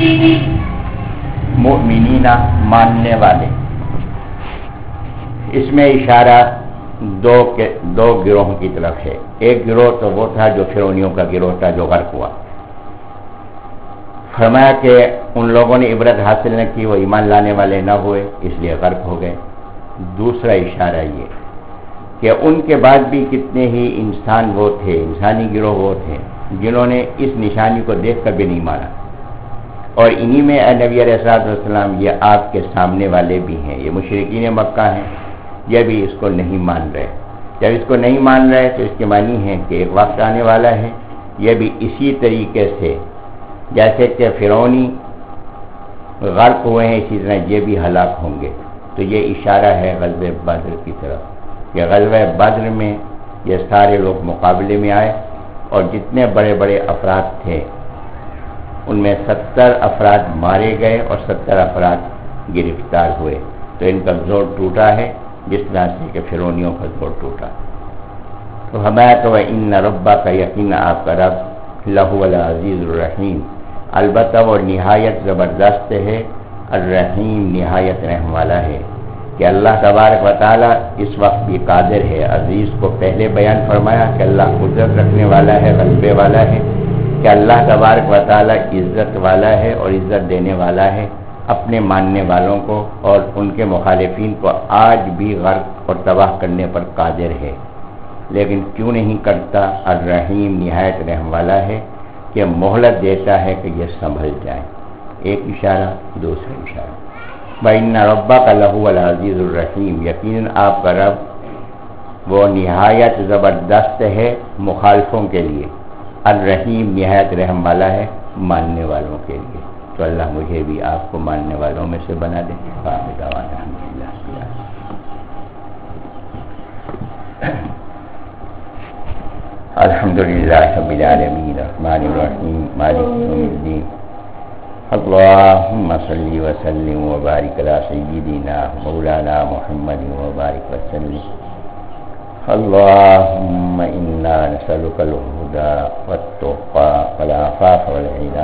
مؤمنین ماننے والے. اس میں اشارہ دو کے دو گروہوں کی طرف ہے. ایک گروہ تو وہ تھا جو فرعونیوں کا گروہ تھا جو غرق ہوا. فرمایا کہ ان لوگوں نے عبرت حاصل نہ کی، وہ ایمان لانے والے نہ ہوئے، اس لیے غرق ہو گئے. دوسرا اشارہ یہ کہ ان کے بعد بھی کتنے ہی انسان وہ تھے، انسانی گروہ وہ تھے جنہوں نے اس نشانی کو دیکھ کر بھی نہیں مانا. اور انہی میں اے نبی علیہ الصلوۃ والسلام یہ آپ کے سامنے والے بھی ہیں، یہ مشرکین مکہ ہیں، یہ بھی اس کو نہیں مان رہے. جب اس کو نہیں مان رہے تو اس کے معنی ہے کہ ایک وقت آنے والا ہے یہ بھی اسی طریقے سے جیسے کہ فرعونی غرق ہوئے ہیں اسی طرح یہ بھی ہلاک ہوں گے. تو یہ اشارہ ہے غزوہ بدر کی طرف کہ غزوہ بدر میں یہ سارے لوگ مقابلے میں آئے اور جتنے بڑے بڑے افراد تھے ان میں ستر افراد مارے گئے اور ستر افراد گرفتار ہوئے. تو ان کا زور ٹوٹا ہے جس طرح سے کہ فرعونیوں کا زور ٹوٹا. تو ہمارا تو ان ربا کا یقین آپ کا رب لہو العزیز الرحیم، البتہ وہ نہایت زبردست ہے، الرحیم نہایت رحم والا ہے. کہ اللہ تبارک و تعالی اس وقت بھی قادر ہے. عزیز کو پہلے بیان فرمایا کہ اللہ قدرت رکھنے والا ہے، غلبے والا ہے، کہ اللہ تبارک و تعالی عزت والا ہے اور عزت دینے والا ہے اپنے ماننے والوں کو، اور ان کے مخالفین کو آج بھی غرق اور تباہ کرنے پر قادر ہے. لیکن کیوں نہیں کرتا؟ الرحیم نہایت رحم والا ہے کہ مہلت دیتا ہے کہ یہ سنبھل جائیں. ایک اشارہ، دوسرا اشارہ. وَإِنَّ رَبَّكَ لَهُوَ الْعَزِيزُ الرَّحِيمُ یقیناً آپ کا رب وہ نہایت زبردست ہے مخالفوں کے لیے، الرحیم نہایت رحم والا ہے ماننے والوں کے لیے. تو اللہ مجھے بھی آپ کو ماننے والوں میں سے بنا دے. الحمدللہ رب العالمین الرحمن الرحیم مالک یوم الدین. اللهم صل وسلم وبارك على سيدنا مولانا محمد وبارك وسلم. اللهم إنا نسألك الهدى والتقى والعفاف والغنى.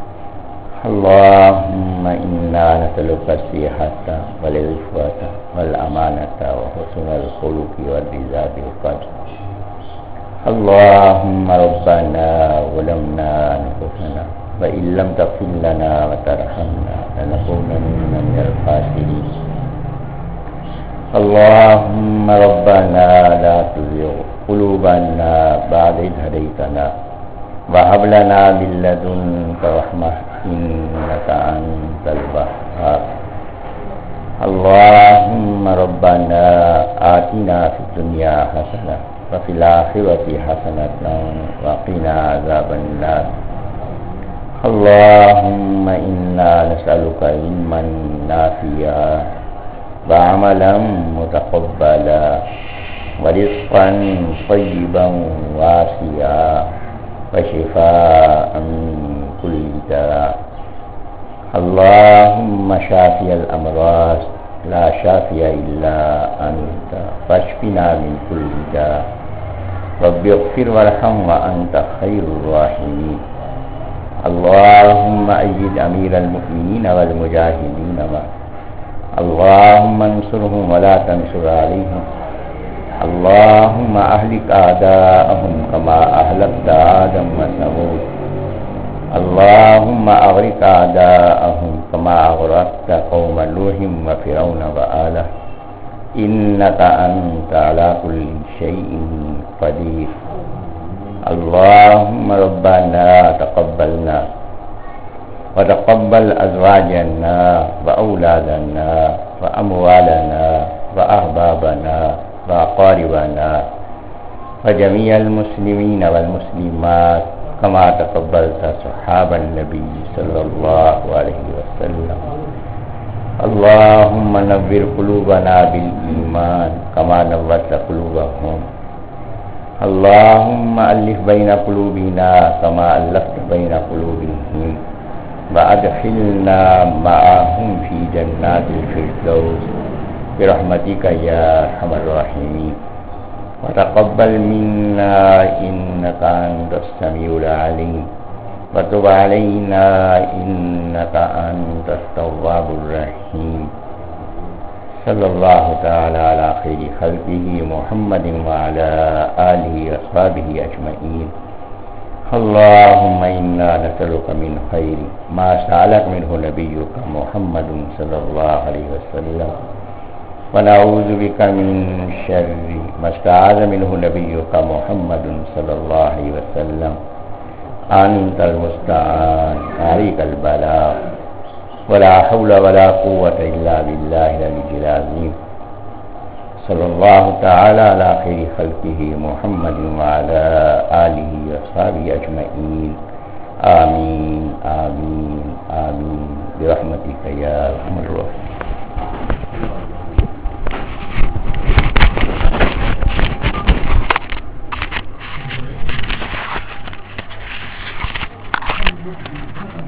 اللهم إنا نسألك الصحة والعفة والأمانة وحسن الخلق والرضا بالقدر. اللهم ربنا ظلمنا أنفسنا وإن لم تغفر لنا وترحمنا لنكونن من الخاسرين. اللهم ربنا لا تزغ قلوبنا بعد إذ هديتنا وهب لنا من لدنك رحمة إنك أنت الوهاب. اللهم ربنا آتنا في الدنيا حسنة وفي الآخرة حسنة وقنا عذاب النار. اللهم إنا نسألك علما نافعا وعملا متقبلا ورزقا طيبا واسعا وشفاء من كل داء. اللهم شافي الأمراض لا شافي إلا أنت فاشفنا من كل داء. رب اغفر وارحم وأنت خير الراحمين. اللهم أيد أمير المؤمنين والمجاهدين معه. اللهم انصرهم ولا تنصر عليهم. اللهم أهلك أعداءهم كما أهلكت عادا وثمود. اللهم أغرق أعداءهم كما أغرقت قوم نوح وفرعون وآله إنك أنت على كل شيء قدير. اللهم ربنا تقبلنا وتقبل أزواجنا وأولادنا وأموالنا وأحبابنا وأقاربنا وجميع المسلمين والمسلمات كما تقبلت صحاب النبي صلى الله عليه وسلم. اللهم نور قلوبنا بالإيمان كما نورت قلوبهم. اللهم ألف بين قلوبنا كما ألفت بين قلوبهم وأدخلنا معهم في جنات الفردوس برحمتك يا أرحم الراحمين. وتقبل منا إنك أنت السميع العليم وتب علينا إنك أنت التواب الرحيم. صلى الله تعالى على خير خلقه محمد وعلى آله وأصحابه أجمعين. اللهم إنا نسألك من خير ما سألك منه نبيك محمد صلى الله عليه وسلم ونعوذ بك من شر ما استعاذ منه نبيك محمد صلى الله عليه وسلم. أنت المستعان عليك البلاغ ولا حول ولا قوة إلا بالله العلي العظيم. صلى الله تعالى على خير خلقه محمد وعلى آله وصحبه أجمعين. آمين آمين آمين برحمتك يا أرحم الراحمين. Thank you.